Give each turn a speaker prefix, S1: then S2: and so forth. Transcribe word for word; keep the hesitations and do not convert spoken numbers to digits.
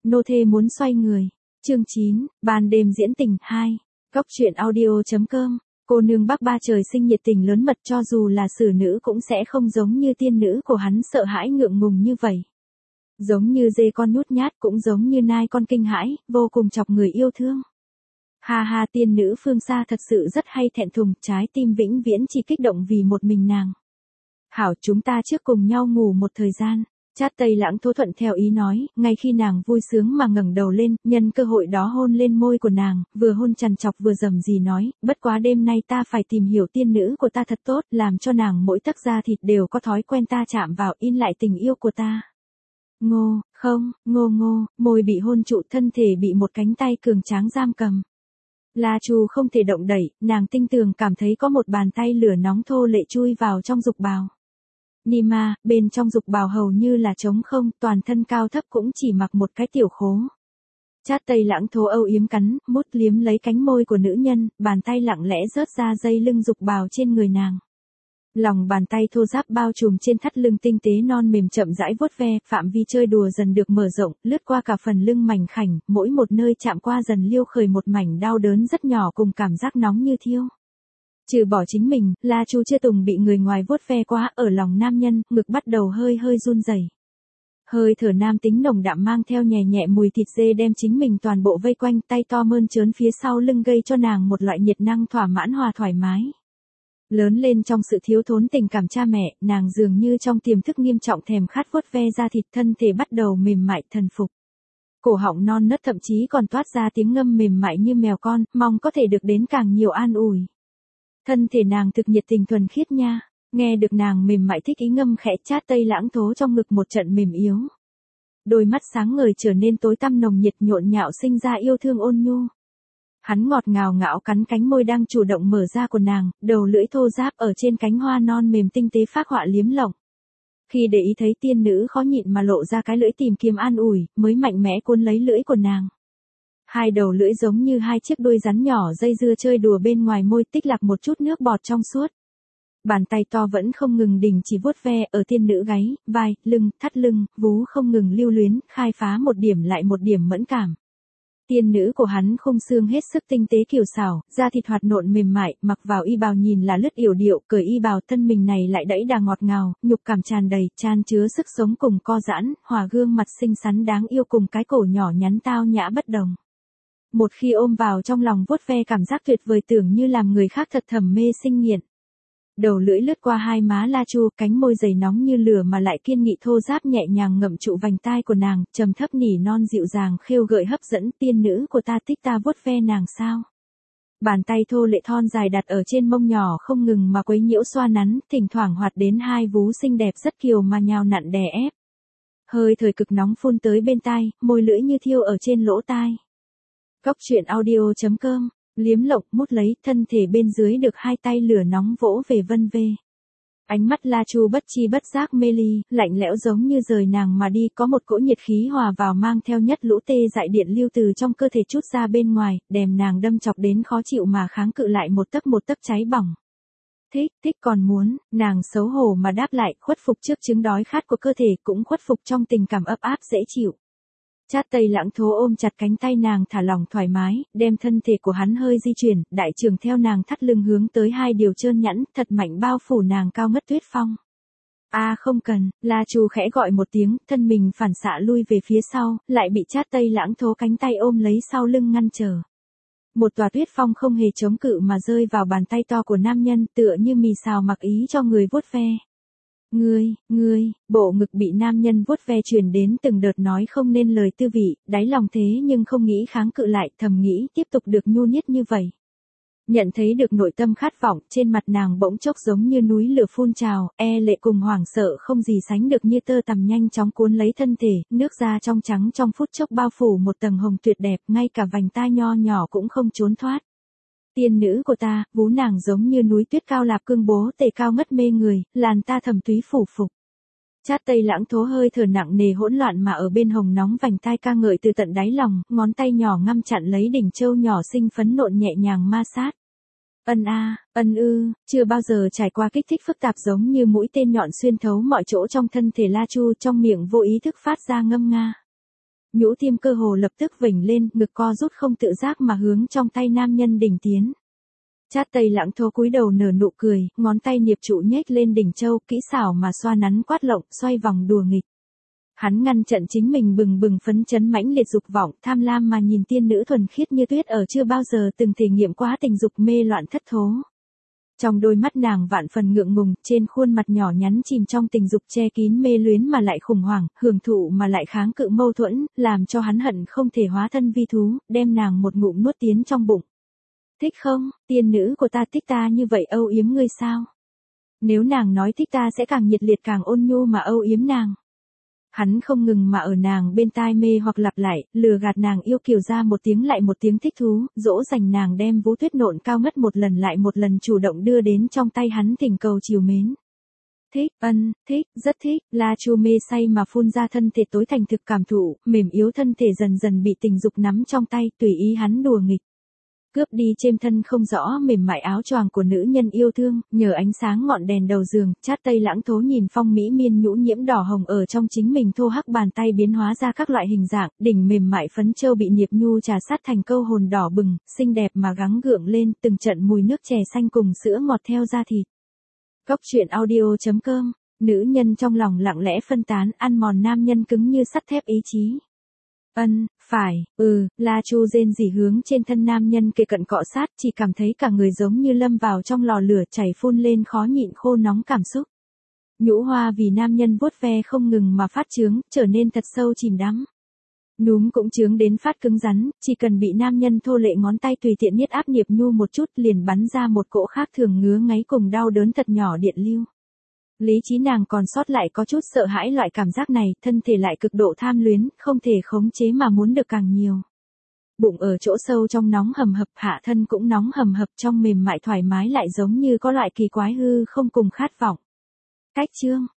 S1: nô thê muốn xoay người. Chương chín, ban đêm diễn tình hai. Cóc truyện audio.com. Cô nương Bắc Ba trời sinh nhiệt tình lớn mật, cho dù là xử nữ cũng sẽ không giống như tiên nữ của hắn sợ hãi ngượng ngùng như vậy. Giống như dê con nhút nhát, cũng giống như nai con kinh hãi, vô cùng chọc người yêu thương. Ha ha, tiên nữ phương xa thật sự rất hay thẹn thùng, trái tim vĩnh viễn chỉ kích động vì một mình nàng. Hảo, chúng ta trước cùng nhau ngủ một thời gian. Chát Tây Lãng Thố thuận theo ý nói, ngay khi nàng vui sướng mà ngẩng đầu lên, nhân cơ hội đó hôn lên môi của nàng, vừa hôn trằn trọc vừa rầm rì nói, bất quá đêm nay ta phải tìm hiểu tiên nữ của ta thật tốt, làm cho nàng mỗi tấc da thịt đều có thói quen ta chạm vào, in lại tình yêu của ta. Ngô, không, ngô ngô, môi bị hôn trụ, thân thể bị một cánh tay cường tráng giam cầm. La Chu không thể động đẩy, nàng tinh tường cảm thấy có một bàn tay lửa nóng thô lệ chui vào trong dục bào. Nima, bên trong dục bào hầu như là trống không, toàn thân cao thấp cũng chỉ mặc một cái tiểu khố. Chát Tây Lãng Thố âu yếm cắn, mút liếm lấy cánh môi của nữ nhân, bàn tay lặng lẽ rớt ra dây lưng dục bào trên người nàng. Lòng bàn tay thô ráp bao trùm trên thắt lưng tinh tế non mềm chậm rãi vuốt ve, phạm vi chơi đùa dần được mở rộng, lướt qua cả phần lưng mảnh khảnh, mỗi một nơi chạm qua dần liêu khởi một mảnh đau đớn rất nhỏ cùng cảm giác nóng như thiêu. Trừ bỏ chính mình, La Chu chưa từng bị người ngoài vuốt ve quá, ở lòng nam nhân, ngực bắt đầu hơi hơi run rẩy. Hơi thở nam tính nồng đậm mang theo nhẹ nhẹ mùi thịt dê đem chính mình toàn bộ vây quanh, tay to mơn trớn phía sau lưng gây cho nàng một loại nhiệt năng thỏa mãn hòa thoải mái. Lớn lên trong sự thiếu thốn tình cảm cha mẹ, nàng dường như trong tiềm thức nghiêm trọng thèm khát vuốt ve da thịt, thân thể bắt đầu mềm mại thần phục. Cổ họng non nớt thậm chí còn toát ra tiếng ngâm mềm mại như mèo con, mong có thể được đến càng nhiều an ủi. Thân thể nàng thực nhiệt tình thuần khiết nha, nghe được nàng mềm mại thích ý ngâm khẽ, Chát Tây Lãng Thố trong ngực một trận mềm yếu. Đôi mắt sáng ngời trở nên tối tăm nồng nhiệt, nhộn nhạo sinh ra yêu thương ôn nhu. Hắn ngọt ngào ngạo cắn cánh môi đang chủ động mở ra của nàng, đầu lưỡi thô ráp ở trên cánh hoa non mềm tinh tế phác họa liếm lộng. Khi để ý thấy tiên nữ khó nhịn mà lộ ra cái lưỡi tìm kiếm an ủi, mới mạnh mẽ cuốn lấy lưỡi của nàng. Hai đầu lưỡi giống như hai chiếc đuôi rắn nhỏ dây dưa chơi đùa bên ngoài môi, tích lạc một chút nước bọt trong suốt. Bàn tay to vẫn không ngừng đình chỉ vuốt ve ở tiên nữ gáy, vai, lưng, thắt lưng, vú không ngừng lưu luyến, khai phá một điểm lại một điểm mẫn cảm. Tiên nữ của hắn khung xương hết sức tinh tế kiều xảo, da thịt hoạt nộn mềm mại, mặc vào y bào nhìn là lướt yểu điệu, cởi y bào thân mình này lại đẫy đà ngọt ngào, nhục cảm tràn đầy, chan chứa sức sống cùng co giãn, hòa gương mặt xinh xắn đáng yêu cùng cái cổ nhỏ nhắn tao nhã bất đồng. Một khi ôm vào trong lòng vuốt ve, cảm giác tuyệt vời tưởng như làm người khác thật thầm mê sinh nghiện. Đầu lưỡi lướt qua hai má La Chu, cánh môi dày nóng như lửa mà lại kiên nghị thô ráp nhẹ nhàng ngậm trụ vành tai của nàng, trầm thấp nỉ non dịu dàng khêu gợi hấp dẫn, tiên nữ của ta thích ta vuốt ve nàng sao? Bàn tay thô lệ thon dài đặt ở trên mông nhỏ không ngừng mà quấy nhiễu xoa nắn, thỉnh thoảng hoạt đến hai vú xinh đẹp rất kiều mà nhào nặn đè ép. Hơi thời cực nóng phun tới bên tai, môi lưỡi như thiêu ở trên lỗ tai. Cóc truyện audio.com. Liếm lộng, mút lấy, thân thể bên dưới được hai tay lửa nóng vỗ về vân vê. Ánh mắt La Chu bất chi bất giác mê ly, lạnh lẽo giống như rời nàng mà đi, có một cỗ nhiệt khí hòa vào mang theo nhất lũ tê dại điện lưu từ trong cơ thể trút ra bên ngoài, đem nàng đâm chọc đến khó chịu mà kháng cự lại một tấc một tấc cháy bỏng. Thích, thích còn muốn, nàng xấu hổ mà đáp lại, khuất phục trước chứng đói khát của cơ thể, cũng khuất phục trong tình cảm ấp áp dễ chịu. Chát Tây Lãng Thố ôm chặt cánh tay nàng thả lỏng thoải mái, đem thân thể của hắn hơi di chuyển, đại trường theo nàng thắt lưng hướng tới hai điều trơn nhẵn, thật mạnh bao phủ nàng cao ngất tuyết phong. A à, không cần, La Chu khẽ gọi một tiếng, thân mình phản xạ lui về phía sau, lại bị Chát Tây Lãng Thố cánh tay ôm lấy sau lưng ngăn trở. Một tòa tuyết phong không hề chống cự mà rơi vào bàn tay to của nam nhân, tựa như mì xào mặc ý cho người vuốt ve. Ngươi, ngươi, bộ ngực bị nam nhân vuốt ve truyền đến từng đợt nói không nên lời tư vị, đáy lòng thế nhưng không nghĩ kháng cự lại, thầm nghĩ tiếp tục được nhu niết như vậy. Nhận thấy được nội tâm khát vọng, trên mặt nàng bỗng chốc giống như núi lửa phun trào, e lệ cùng hoảng sợ không gì sánh được như tơ tằm nhanh chóng cuốn lấy thân thể, nước da trong trắng trong phút chốc bao phủ một tầng hồng tuyệt đẹp, ngay cả vành tai nho nhỏ cũng không trốn thoát. Tiên nữ của ta, vú nàng giống như núi tuyết cao lạp cương bố tề cao ngất mê người, làn ta thầm túy phủ phục. Chát Tây Lãng Thố hơi thở nặng nề hỗn loạn mà ở bên hồng nóng vành tai ca ngợi từ tận đáy lòng, ngón tay nhỏ ngăm chặn lấy đỉnh châu nhỏ xinh phấn nộn nhẹ nhàng ma sát. Ân a, ân ư, chưa bao giờ trải qua kích thích phức tạp giống như mũi tên nhọn xuyên thấu mọi chỗ trong thân thể La Chu, trong miệng vô ý thức phát ra ngâm nga. Nhũ tim cơ hồ lập tức vểnh lên, ngực co rút không tự giác mà hướng trong tay nam nhân đỉnh tiến. Chát Tây Lãng Thố cúi đầu nở nụ cười, ngón tay niệp trụ nhếch lên đỉnh châu, kỹ xảo mà xoa nắn quát lộng, xoay vòng đùa nghịch. Hắn ngăn chặn chính mình bừng bừng phấn chấn mãnh liệt dục vọng, tham lam mà nhìn tiên nữ thuần khiết như tuyết ở chưa bao giờ từng thể nghiệm quá tình dục mê loạn thất thố. Trong đôi mắt nàng vạn phần ngượng ngùng, trên khuôn mặt nhỏ nhắn chìm trong tình dục che kín mê luyến mà lại khủng hoảng, hưởng thụ mà lại kháng cự mâu thuẫn, làm cho hắn hận không thể hóa thân vi thú, đem nàng một ngụm nuốt tiến trong bụng. Thích không, tiên nữ của ta thích ta như vậy âu yếm ngươi sao? Nếu nàng nói thích ta sẽ càng nhiệt liệt càng ôn nhu mà âu yếm nàng. Hắn không ngừng mà ở nàng bên tai mê hoặc lặp lại, lừa gạt nàng yêu kiều ra một tiếng lại một tiếng thích thú, dỗ dành nàng đem vú tuyết nộn cao ngất một lần lại một lần chủ động đưa đến trong tay hắn thỉnh cầu chiều mến. Thích, ân, thích, rất thích, La Chu mê say mà phun ra thân thể tối thành thực cảm thụ, mềm yếu thân thể dần dần bị tình dục nắm trong tay, tùy ý hắn đùa nghịch. Cướp đi chêm thân không rõ mềm mại áo choàng của nữ nhân yêu thương, nhờ ánh sáng ngọn đèn đầu giường, Chát Tây Lãng Thố nhìn phong mỹ miên nhũ nhiễm đỏ hồng ở trong chính mình thô hắc bàn tay biến hóa ra các loại hình dạng, đỉnh mềm mại phấn châu bị nhiệt nhu trà sát thành câu hồn đỏ bừng, xinh đẹp mà gắng gượng lên, từng trận mùi nước chè xanh cùng sữa ngọt theo da thịt. Cốc truyện audio chấm com, nữ nhân trong lòng lặng lẽ phân tán, ăn mòn nam nhân cứng như sắt thép ý chí. Ân, phải, ừ, La Chu rên rỉ hướng trên thân nam nhân kề cận cọ sát, chỉ cảm thấy cả người giống như lâm vào trong lò lửa chảy phun lên khó nhịn khô nóng cảm xúc. Nhũ hoa vì nam nhân vuốt ve không ngừng mà phát trướng, trở nên thật sâu chìm đắm. Núm cũng trướng đến phát cứng rắn, chỉ cần bị nam nhân thô lệ ngón tay tùy tiện nhiết áp nhiệp nhu một chút liền bắn ra một cỗ khác thường ngứa ngáy cùng đau đớn thật nhỏ điện lưu. Lý trí nàng còn sót lại có chút sợ hãi loại cảm giác này, thân thể lại cực độ tham luyến, không thể khống chế mà muốn được càng nhiều. Bụng ở chỗ sâu trong nóng hầm hập, hạ thân cũng nóng hầm hập trong mềm mại thoải mái lại giống như có loại kỳ quái hư không cùng khát vọng. Cách chương